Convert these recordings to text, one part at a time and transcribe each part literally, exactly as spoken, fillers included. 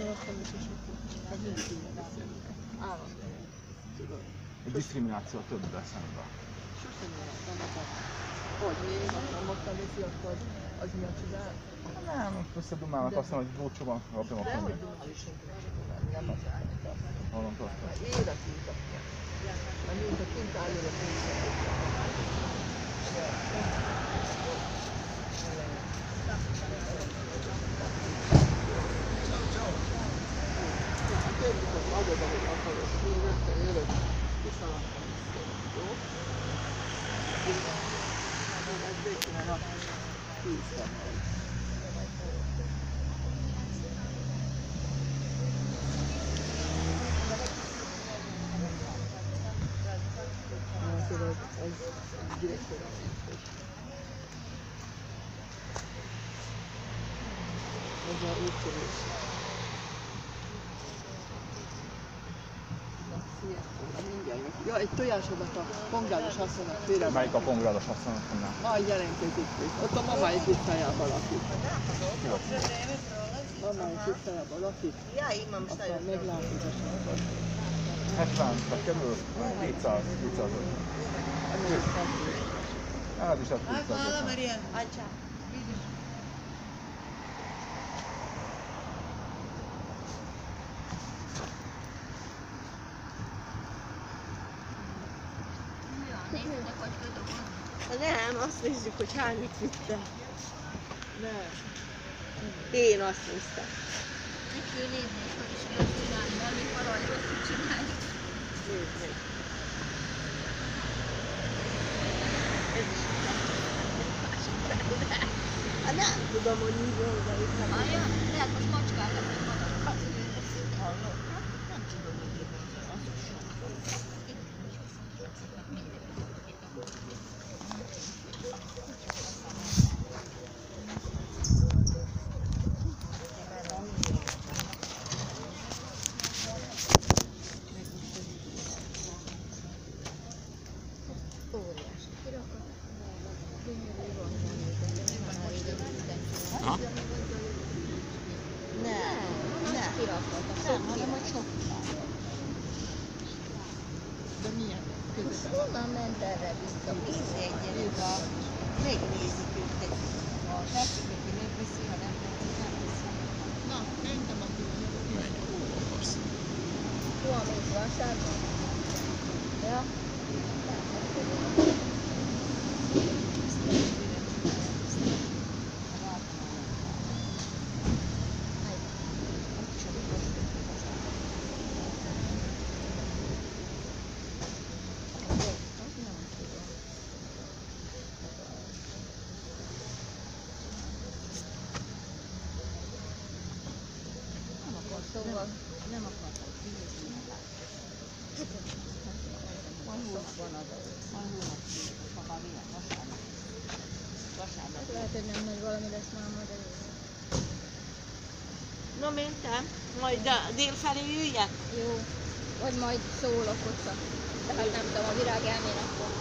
A diszkrimináció többbe szemben. Sosem értem, hogy még akkor mostan viszi, akkor az miatt csinál? Nem, most összedumálnak, azt mondom, hogy búcsúban kapjam a De hogy könyvet. dumál is nem az állítás. Hallom, tartom. Életünk kapja. Mert mint a kint álljon a pénzet. Kérdik, hogy adod, amit akarod. Én rögtön jövök, kiszaladtam. Jó? Ez végkéne nap tízben van. Azért ez direkt olyan. Ez a úttörés. Ja, egy tojásodat a pongrádos asszonynak félre. Melyik a pongrádos asszonynak mondnám? Majd jelentkezik. Ott a mamáik utcájában lakik. Mamáik utcájában lakik. Aztán meglátogatásokat. hetvenbe kerül, kétszáz, kétszázötven. Ez is lett kétszázötven. Nem, azt nézzük, hogy hányit vitte. Nem. Én azt néztem. Meg kell nézni, hogy is kell csinálni, mert még valahogy rosszul csinálni. Nézd meg. Hát nem tudom, hogy mi volt, de itt nem. Alja, lehet most macskát, hogy madarokat beszélni. Hallod? Nem tudom, hogy mi volt. Aha. Nem, nem. Nem, hanem hogy sokkal. De milyen? Most honnan ment erre vissza? Nézze egyet, a... megnézik őket. Ha tetszik, hogy megviszi, ha nem tetszik, nem viszi. Na, szerintem aki Menj, hol akarsz? Hol mész vásárba? Ja? Szóval nem akartam kihozni magát. Majd hónap van az előtt. Majd hónap. Ha már milyen vasárnap. Vasárnap. Lehet, hogy nem nagy valami lesz már majd elég. Na mentem, majd délfelé jöjjek. Jó. Vagy majd szólok ott. De hát nem tudom, a virág elmén akkor.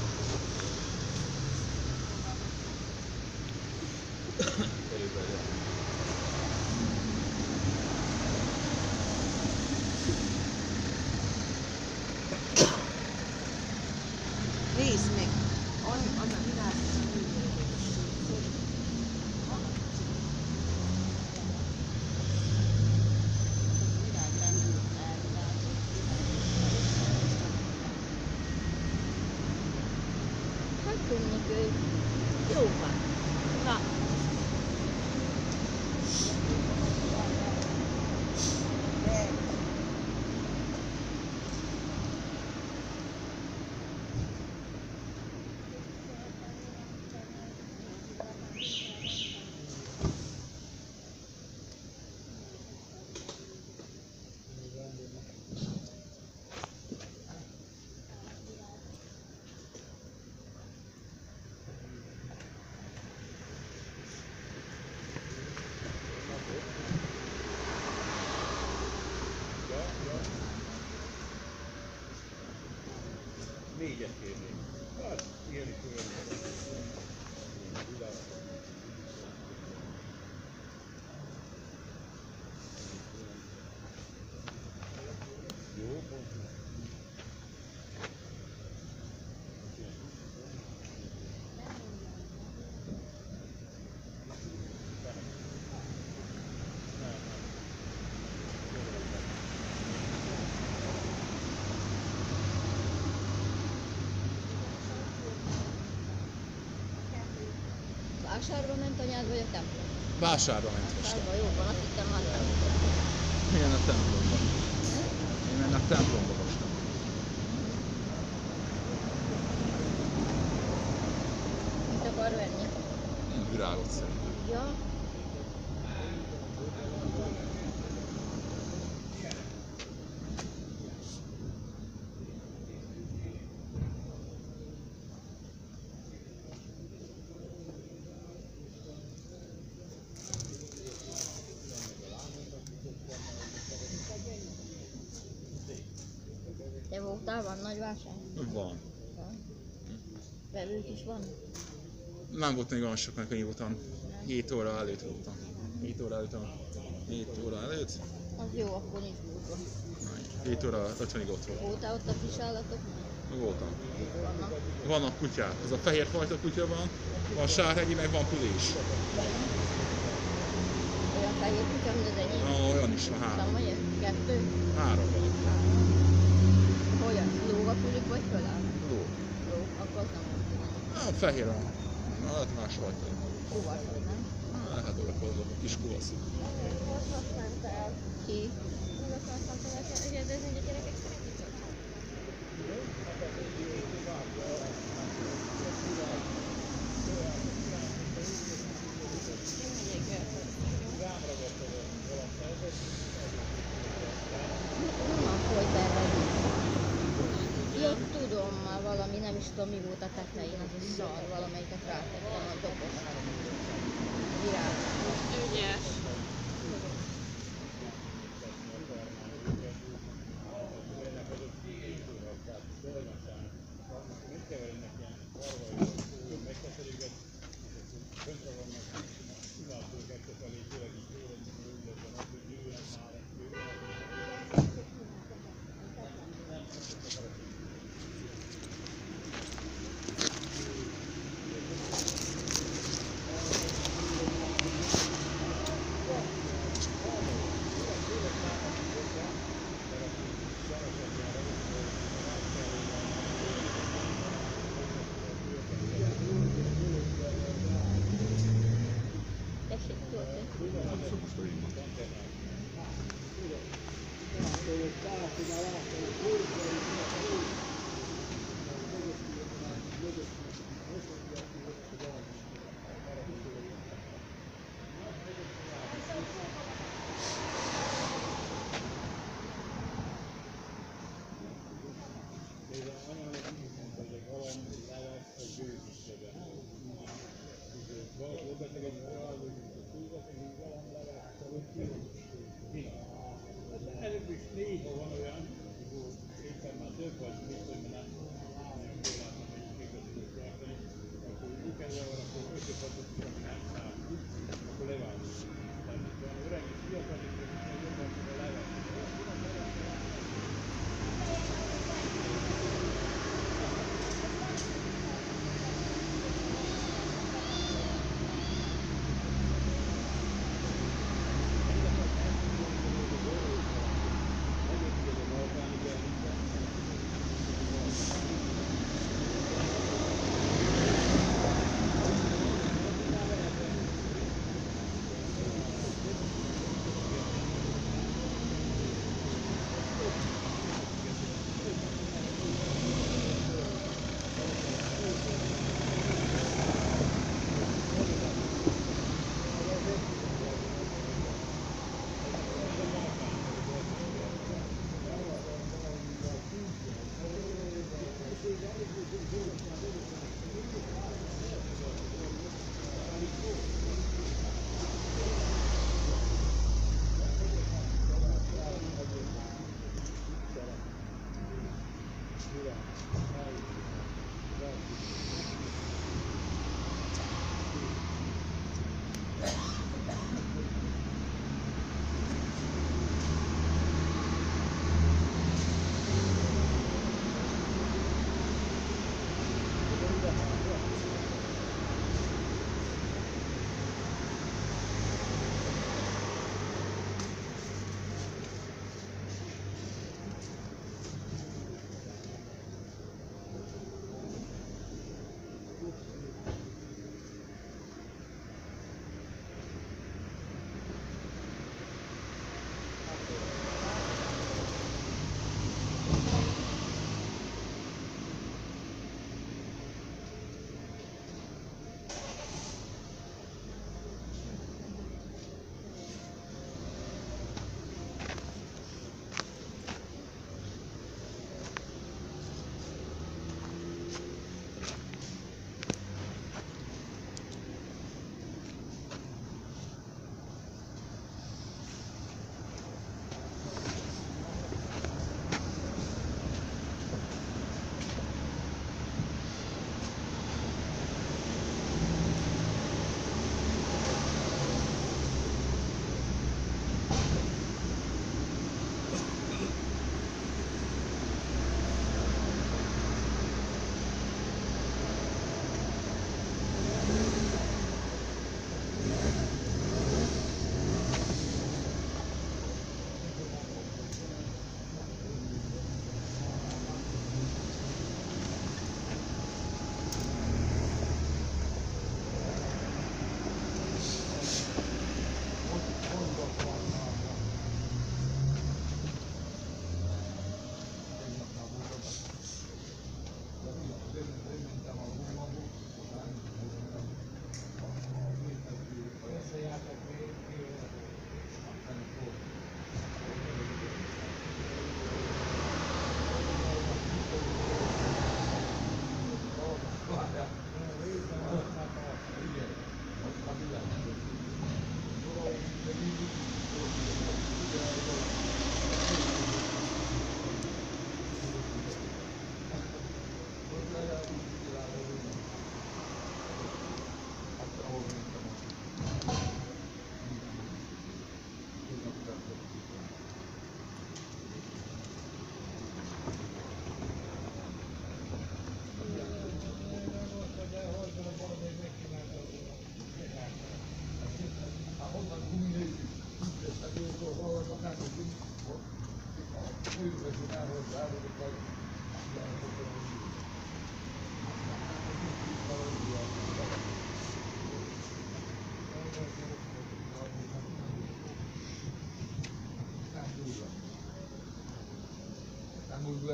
Nézd meg! Az, az a virág. Hát tűnik ő. Jó van. Na. Vásárba ment anyád, vagy a templom? Vásárba ment most. Vásárba, jó van, azt hittem már templom. Milyen a templomban? Én mennek templomba most. Mit akar venni? Hmm, virágot szerintem. Ja. Te voltál, van nagy vásár? Van. Vevők is van? Nem volt még olyan sok, amikor én voltam. hét óra előtt voltam. hét óra előtt. hét óra előtt? Az jó, akkor nincs múlva. hét óra ötvenig ott volt. Voltál ott a kis állatoknál? Voltam. Vannak. Vannak kutyák. Az a fehér fajta kutya van, van sárhegyi, meg van pülés. Olyan fehér kutya, mint az enyém? Ah, olyan is van, három. Számolja? Kettő? Három van. Olyan? Lóg a fülük, vagy föláll? Ló. Ló, akkor az nem olyan. Ah, fehér van. Na, hát más fajta. Kuvaszod, nem? Hát olyak azok a kis kuvaszok. Ki? Nem, hogy bervedik. Ja, tudom már valami, nem is tudom mi volt a tetején, az a szar, valamelyiket rátettem a dobozt. Virág. Ügyes. Tessék, tudod, Nem szokos pedig van. Előbb is néha van olyan, amikor éppen már több vagy, mint hogy nem nagyon jól látom, hogy igazi tartani, akkor úgy kell arra, akkor összefatott, hogy nem számít, akkor levágjuk. Tehát itt van öreg és fiatal, és jobban tudja levágni.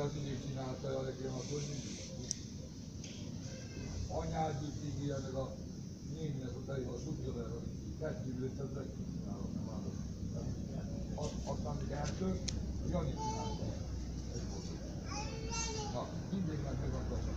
olyat mindig csinálta a legjobb, akkor mindig. Anyád így ilyen, meg a némnek ott elég a szubjövő, hogy kettőből több legcsinálok, nem állok. Aztán még eltört, Jani csinálta. Na, mindig meg megadta.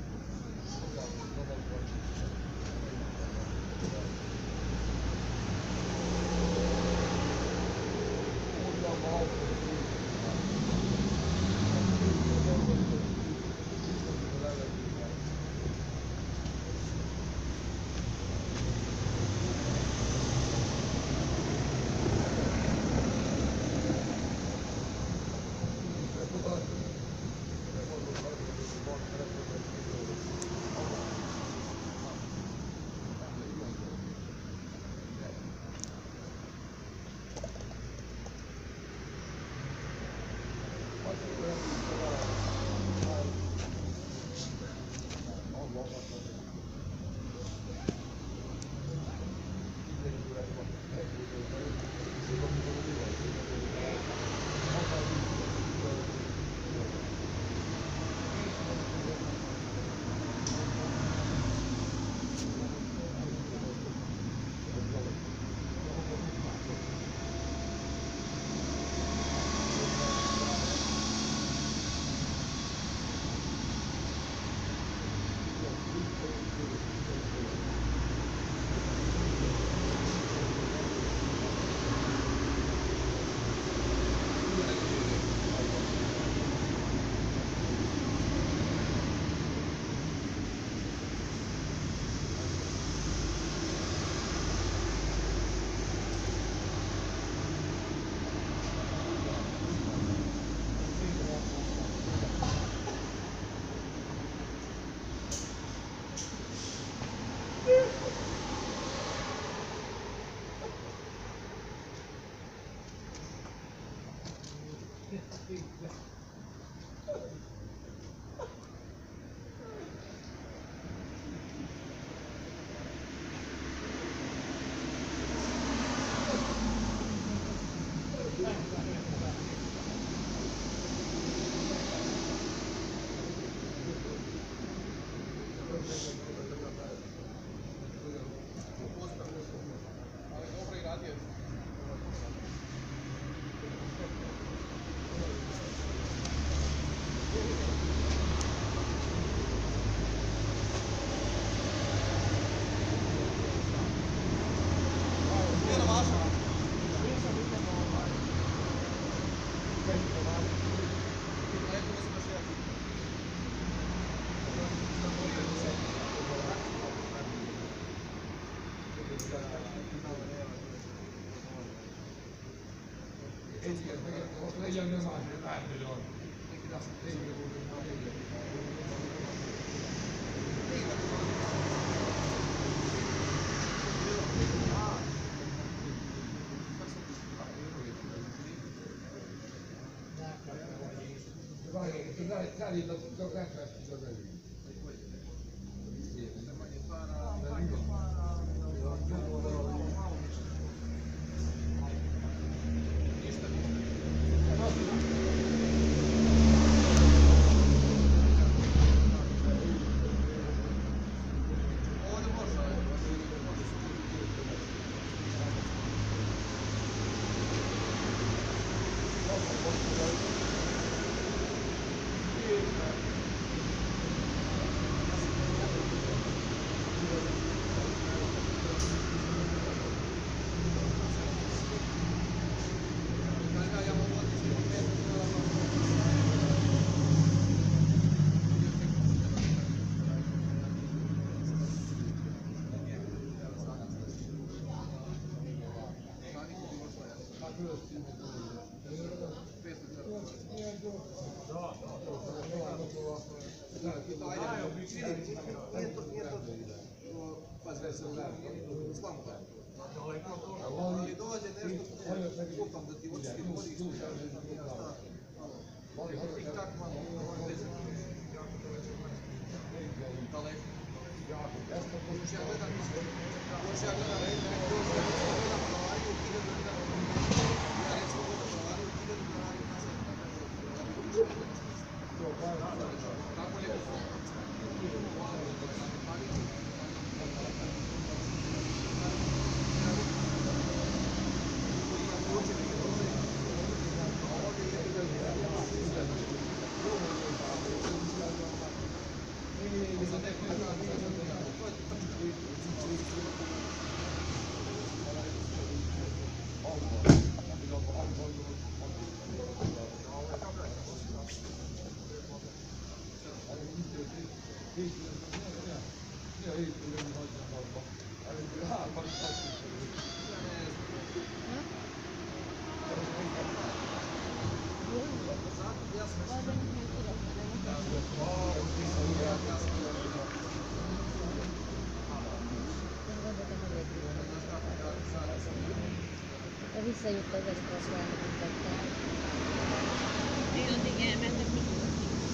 Legyen nem más, nem átmegyek. Várj, szállítatok a rendszerűt az elég. Ali dođe nešto, kupam da ti očisti vodi, tik tak malo, daleko. Još ja gledam, još ja gledam, gledam havariju, hiljadu gledam, ja recimo gledam havariju, hiljadu gledam nazad, da bi više visszajött az egyik vasárnap, tettem. Én addig elmentek, mit tudok?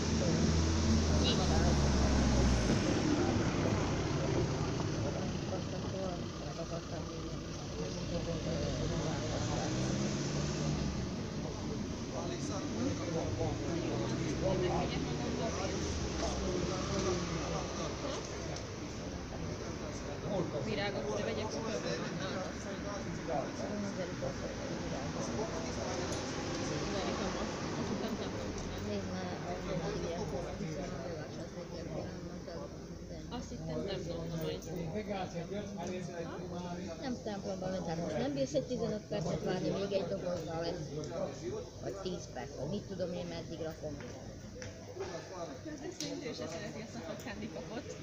Virágot hogy vegyek azt hittem nem mondom, hogy Nem templomban ment, hát most nem bírsz egy tizenöt percet várni, még egy dobozzal lesz. Vagy tíz perc, vagy mit tudom én, meddig rakom. közben szerintem ő se szereti a szakadt handicapot.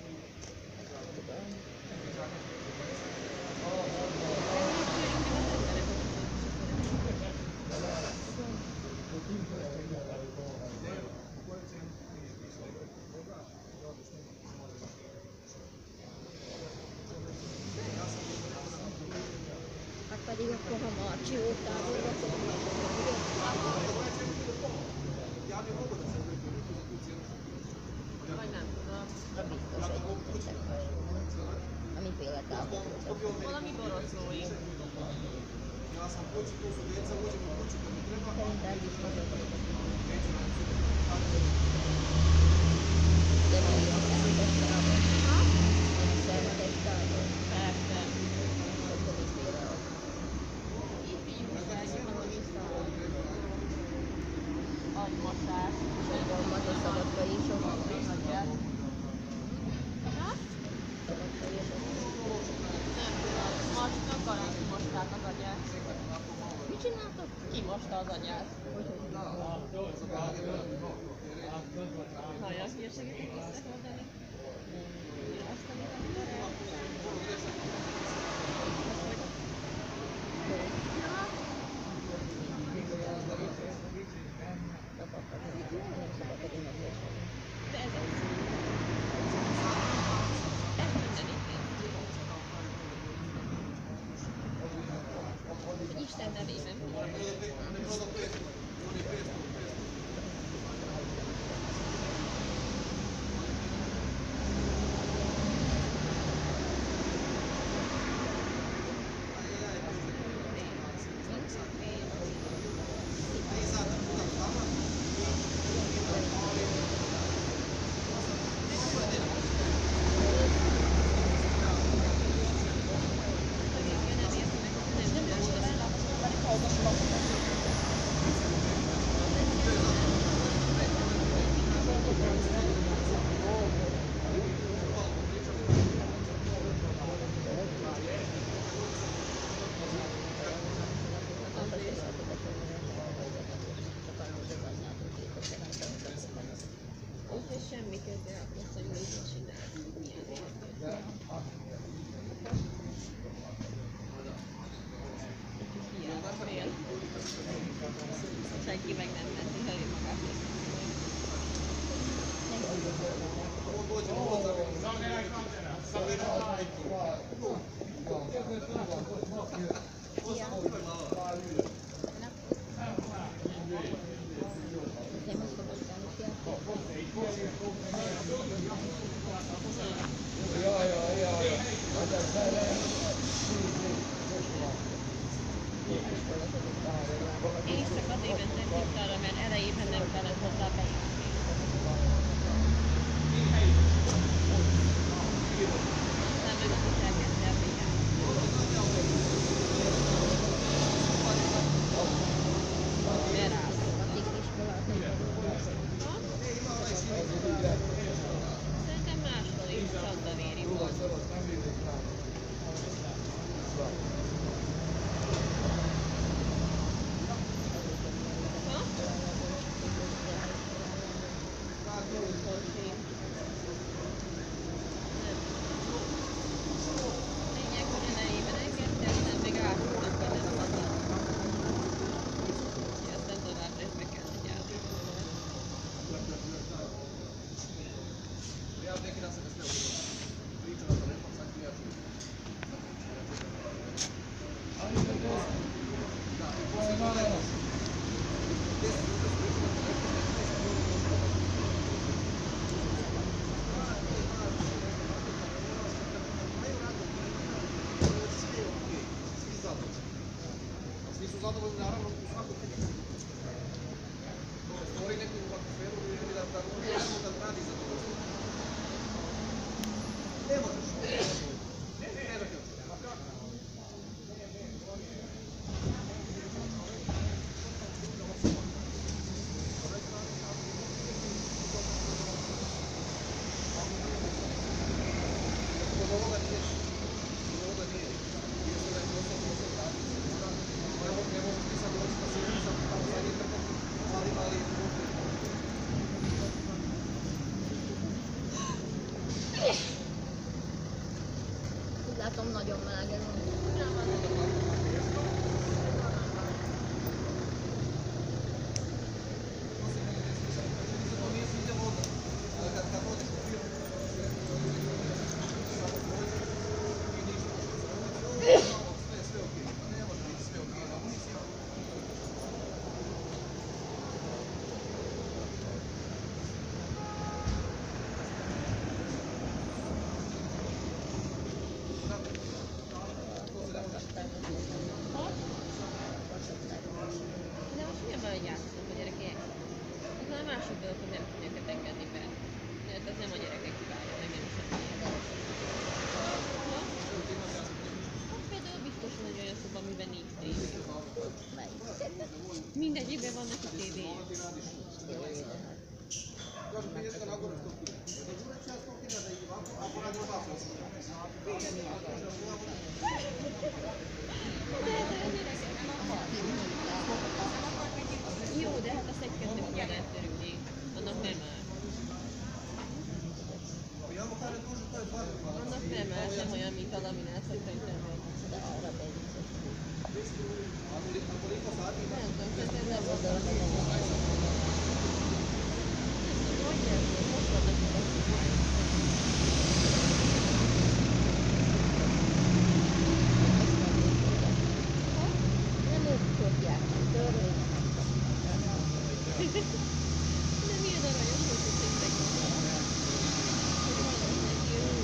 Hát pedig akkor, ha Marcsi volt táborba, Vagy nem tudom. akkor biztos egyébként. Amiféle táborba. Valami boroszlói. Szerintem biztos egyébként. De van ilyen szemetes tábor. Ilyen szemetes tábor. Persze. Akkor miféle az. Agymasás. Gondolom, a szabadkai is ott. Agyát. Szabadkai is ott. Nem tudom. Marcinak garant kimosták az agyát. Mit csináltak? Kimosta az agyát. Hogy hogy? Hallja, hírségeket összehordani? Azt, amit de ez az. Ez minden itt. Isten nevében. Úgyhogy semmi köze ahhoz, hogy mit csinálunk, milyen érte. Hiába fél. Senki meg nem teszi, ha ő magát teszi. Nem azt fogod tenni ki a Jaj, jaj, jaj. Én is csak azért mentem ki arra, mert elejében nem kellett hozzá bejutni. Aztán meg az is elkezdte a vigyázni. Beráz. Szerintem máshol is Szandavéri volt. Ha? zadovoljni naravno u svakom tipu. Stvori neku atmosferu ili da da radi zadovoljstvo. Ne možeš. Ne, ne, ne zaključiti. A kako? Úgy látom, nagyon melegen van. De most milyen baj, hogy játszunk a gyerekek? Azon a másik dolog, hogy nem tudják őket engedni be. Mert az nem a gyerekek hibája, meg nem semmi. Hát például biztos van egy olyan szoba, amiben nincs tévé. Mindegyikben van neki tévéje. Jó, de hát azt egy-kettő ugye lehet törülni. Annak nem áll. Annak nem áll, nem olyan, mint a laminát, hogy szerintem meg. De arra beviszek. Nem tudom, szerintem nem volt a Nem ők tudják, törvények. de milyen aranyos, hogy tényleg van. Hogy van neki jó.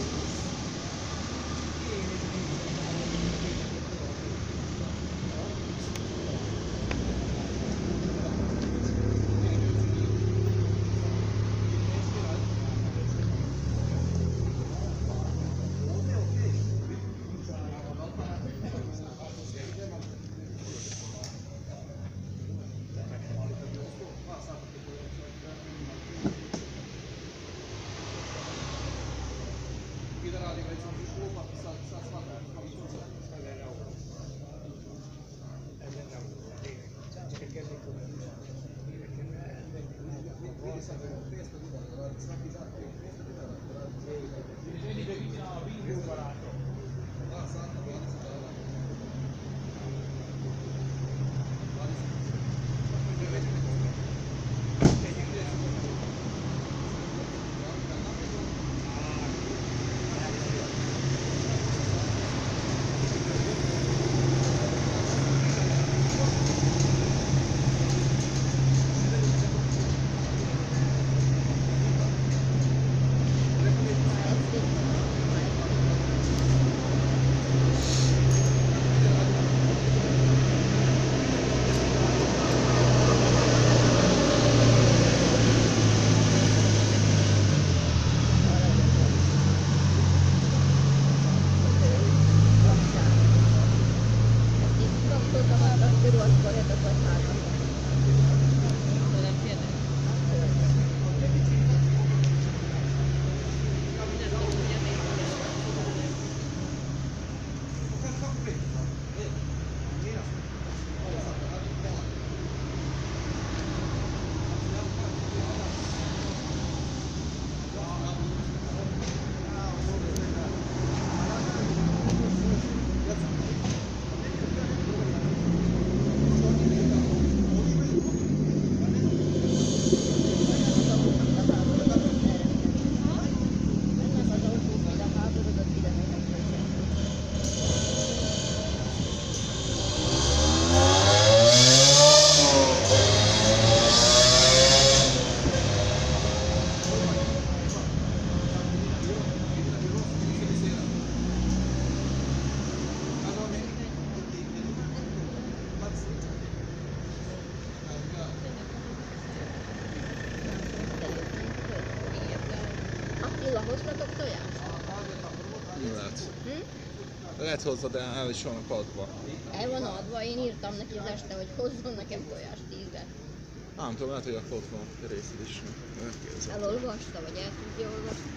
Lehet hozzá, de el is vannak adva. El van adva, én írtam neki az este, hogy hozzon nekem tojást tízre. Nem tudom, lehet, hogy akkor ott van a részed is. Elolvasta, vagy el tudja olvasni?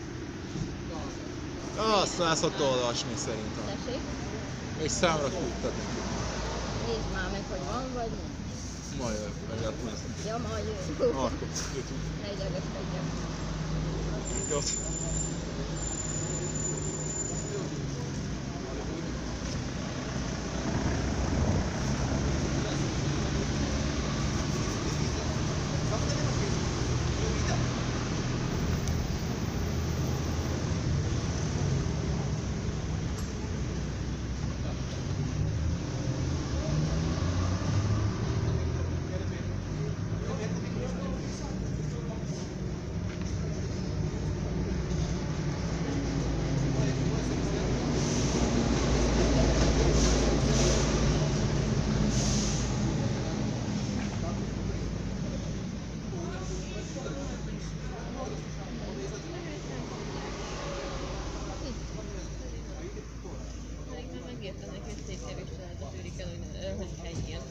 Azt el szokta olvasni szerintem. Tessék? Még számra küldted neki. Nézd már meg, hogy van, vagy nincs. Majd jövök, meg lehet nézni. Ja, majd jó. Markot, jutunk. Ne idegeskedjen. Jó. Megértenek, hogy szép kevés családot őrik el, hogy, hogy helyén.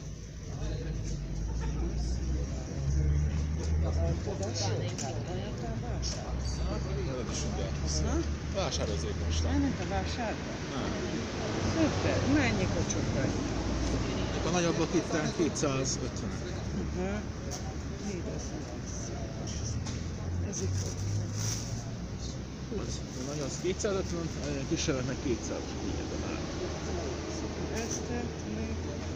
Veled is mindjárt. Vásárolzék most. Elment a vásárba? Nem. Szuper, mennyi kocsokai? A nagyobbak itt kétszázötven. Aha. Ez itt. Az a nagy az kétszázötven, a kisebbek meg kétszáz. Így a már. Ezt még.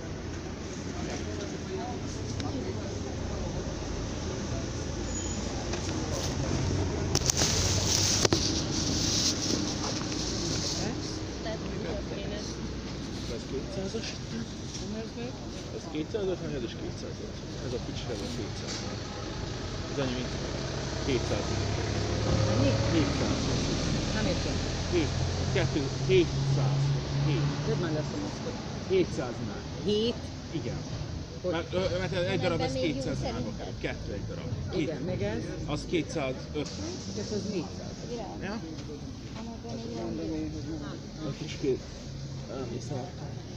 Ez kétszázas. Ez kétszázötven, ez is kétszázötven. Ez a kisebb a kétszázötven. Ez annyi, mint kétszázötven. hétszáz. Nem értem. hét, kettő, hétszáz. hét. Több már lesz a mozgó. hétszáznál. Hét? Igen. Mert, ö, mert egy darab ez Ebben még jó kétszáznál van. szerinted? Kettő egy darab. Igen, meg ez? Az kétszázötven. Ez az négyszáz. Ja? Mondom én, hogy nem. A kis két. Elmészem.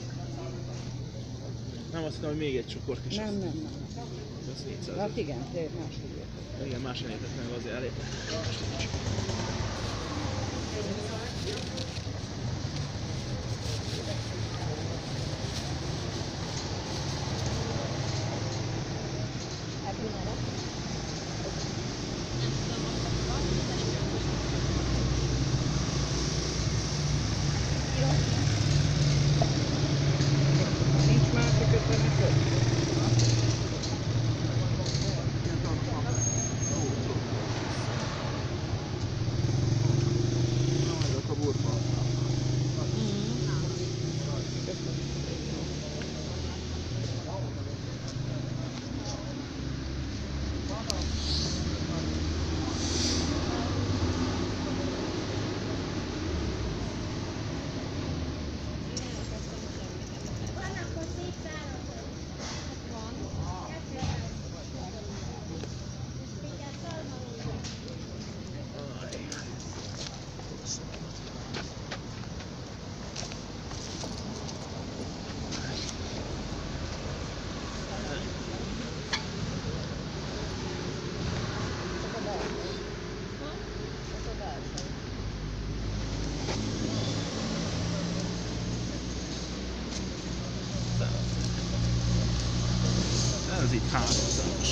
Nem azt hiszem, hogy még egy csokor kis. Nem, nem, nem. Ez négyszáz. Hát igen, te máshogy érted. Igen, más elértek meg azért elég. Nincs másik ötleneted? Ezek a burfa. Ez itt háromszázas.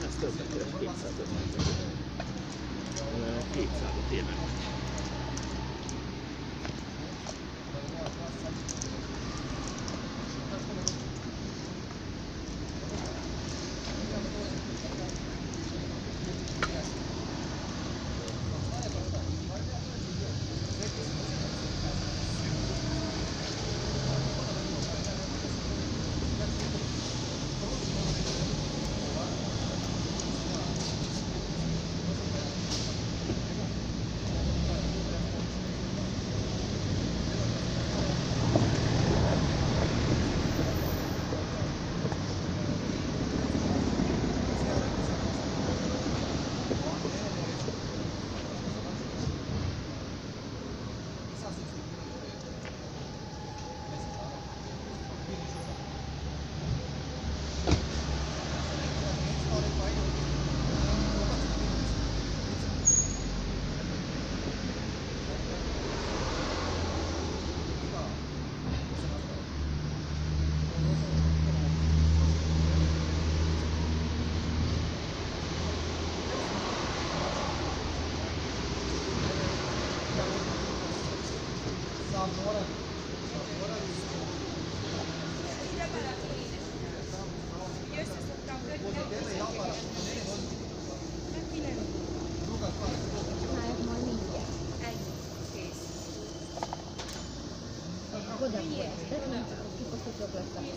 Ez többet ér, kétszázötven. kétszázat tényleg. Oda ezt, nem csak kipasztatok lesz.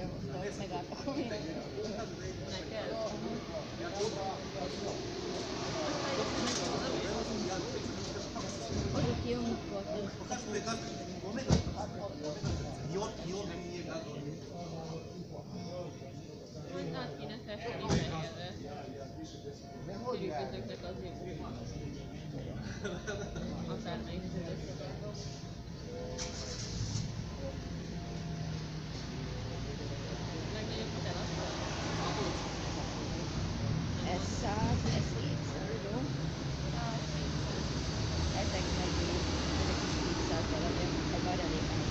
meghozta, megálltak a világ. Neked? Azok jók voltak. Majd át kéne festeni fehérre. Kirikötöknek az jó. Akármelyik összevágom. Legnagyobb telefon. Ez száz, ez hétszáz, jó? Ezek meg így, ezek is hétszáz darabja, egy maradékán.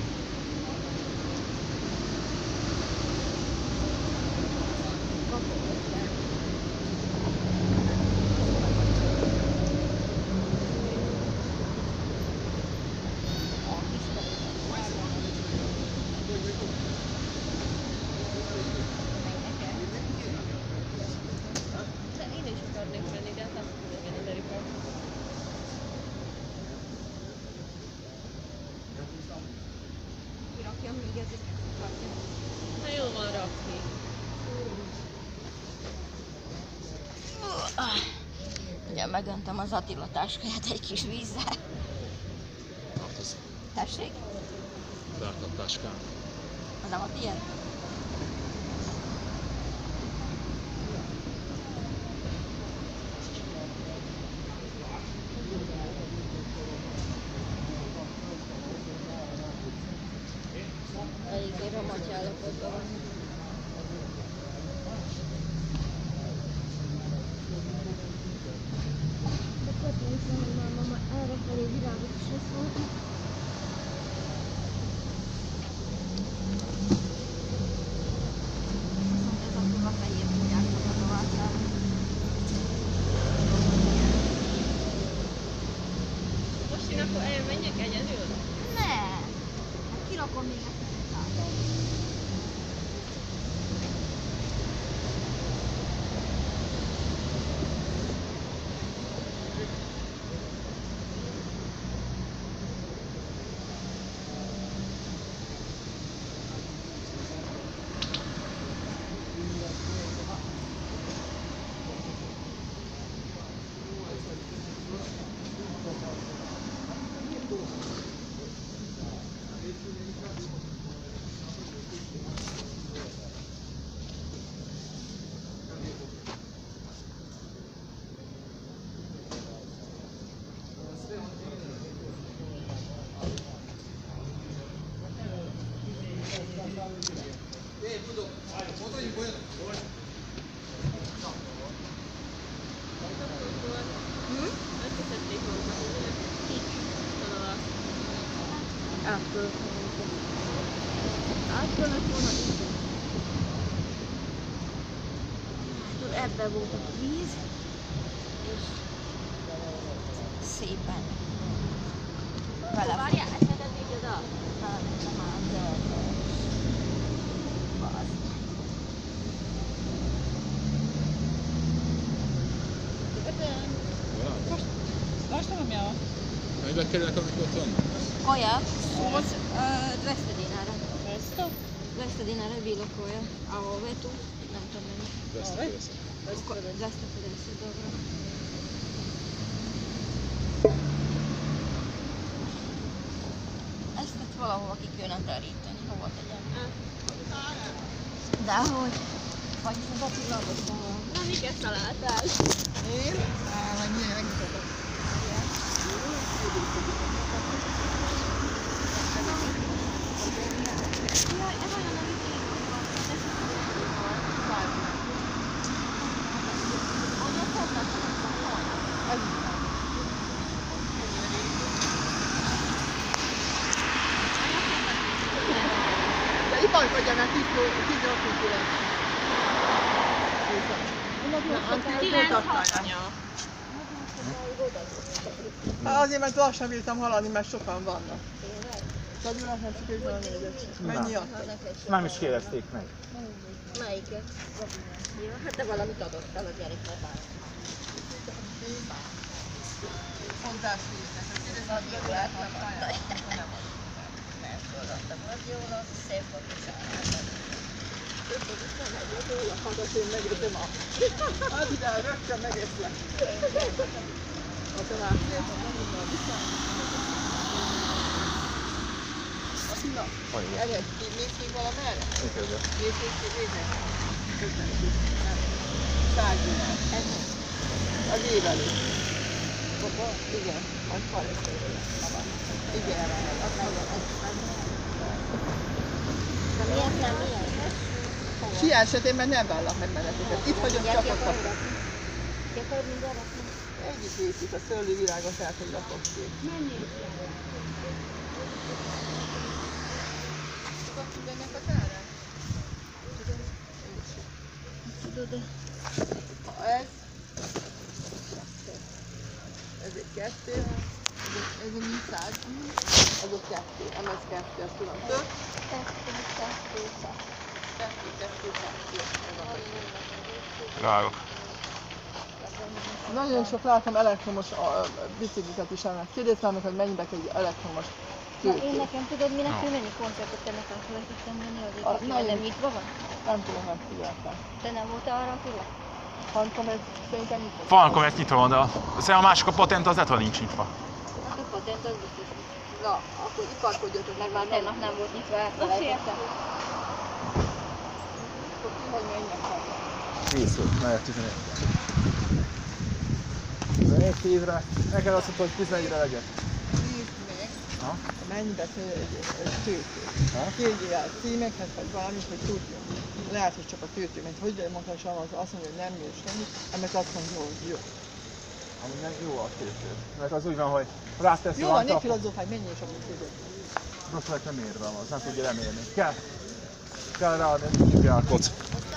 Kapok ötven. A kis kapok szárban. Meg nekem. De én is akarnék menni, de hát nem tudom, hogy az Erika. Kirakjam még ezeket. Rakjam. Na jó van, rakd ki. Ugye megöntem az Attila táskáját egy kis vízzel. Hát az Tessék? beárt a táskán. Az nem a tiéd? Eléggé romagy állapotban van. Akkor nézem, hogy már mama errefelé világos is lesz volna. Viszont ez akkor a fehér kutyáknak a továbbszálló. Most én akkor elmenjek egyedül? Ne! Hát kirakom még ezt a tátat. Eh, Budo, motor yung buhay. Hm? Összeszedték magukat, ugye? Szóval Átfölött Átfölött volna így. Tudod, ebben volt a víz, és szépen vele. Várjál, eszeded így oda? Nem, nem áll, de bazd. Most nem miała. Mennyibe kerülnek, amik ott vannak? Koja, szóval двеста dinara. Questo? двеста dinara je bilo koja, a ove tu, nem tudom mennyi. двести пятьдесят. двеста пятьдесят, dobro. Ezt itt valahova ki kéne teríteni, hova tegyem. Dehogy. Vagyis az Attilához van. Na, miket találtál? Én? Á, majd mindjárt megmutatok. Jaj, ez olyan, amit én mondtam. Ez bármi. Onnan foglaltam ezt a Ez is van. De itt alkodja már tizenkilenc. kilenc hatnya. Hát azért, mert lassan bírtam haladni, mert sokan vannak. Tudod, lassan sikerült a négyet. Mennyi adtad? Nem is kérdezték meg. Melyiket? Jó, hát te valamit adottál a gyereknek. Fontás víznek. Az jó lett, nem adta. Nem, föladtam. Az jó, az szép volt, és állítani. Hallgass, én megütöm a... Add ide, rögtön megeszlek. Attila, Attila, elég, mész még valamerre? Működő. Mész még végre? Köszönjük. Szállj el. Az év előtt. Papa? Igen. Az palesztőről. Igen, azt mondom. Na miért nem ilyen? Sia esetén már nem vállak meg meneteket. Itt hagyom csapottak. Ki akarod mindjárt rakni? Egyik részét, a szőlővirágot át, hogy rakok ki. Tudod ennek a tárát? Tudod, de... Ez. Ez egy kettő. Ez egy, ez egy nyitszáz. Az a kettő. em es kettő, azt tudom. Tök. Kettő, kettő, kettő. Kettő, kettő, kettő. Rágok. Nagyon sok látom elektromos a, bicikliket is ennek. Kérdezd meg, hogy mennyibe kell egy elektromos Na, tőké. én nekem tudod, mi nekünk No. mennyi koncertet ennek elfelejtettem venni, az A- egyik nagyon- nem nyitva van? Nem tudom, nem figyeltem. Te nem voltál arra tudod? Fantom, ez szerintem itt van. Falkom ezt nyitva van, de a, szerintem a másik a patent az lehet, hogy nincs nyitva. Hát a patent az biztos. Na, akkor iparkodjatok, Mert már tegnap nem volt nyitva, elfelejtettem. Akkor kihagyni ennek hagyja. Készült, mellett tizenegy. tizenegy évre, neked azt mondta, hogy tizenegyre legyen. Nézd meg, Ha? mennyibe kell egy, egy tőkő. Ha? Kérjél el címeket, vagy valamit, hogy tudjon. Lehet, hogy csak a tőkő, mert hogy mondta, hogy az azt mondja, hogy nem mér semmit, ennek azt mondja, hogy jó. Amúgy nem jó a készült. Mert az úgy van, hogy rátesz Jó van, ne filozofálj, menjél is, amit tudod. rosszul nem érve van, az nem tudja lemérni. Kell, kell ráadni egy kicsi árkot.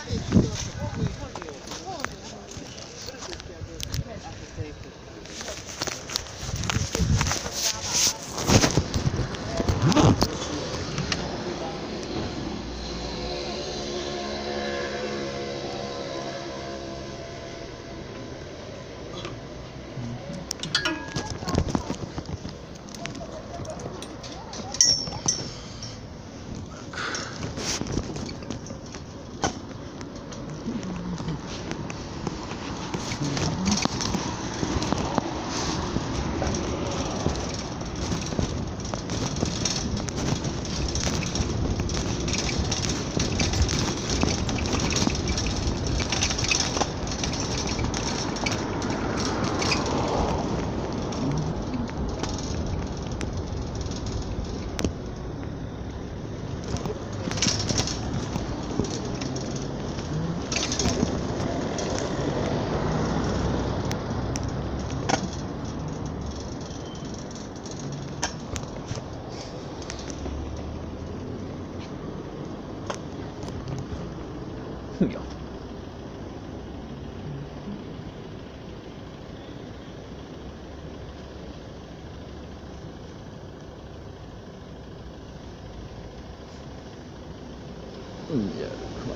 Ja. Mindjárt van.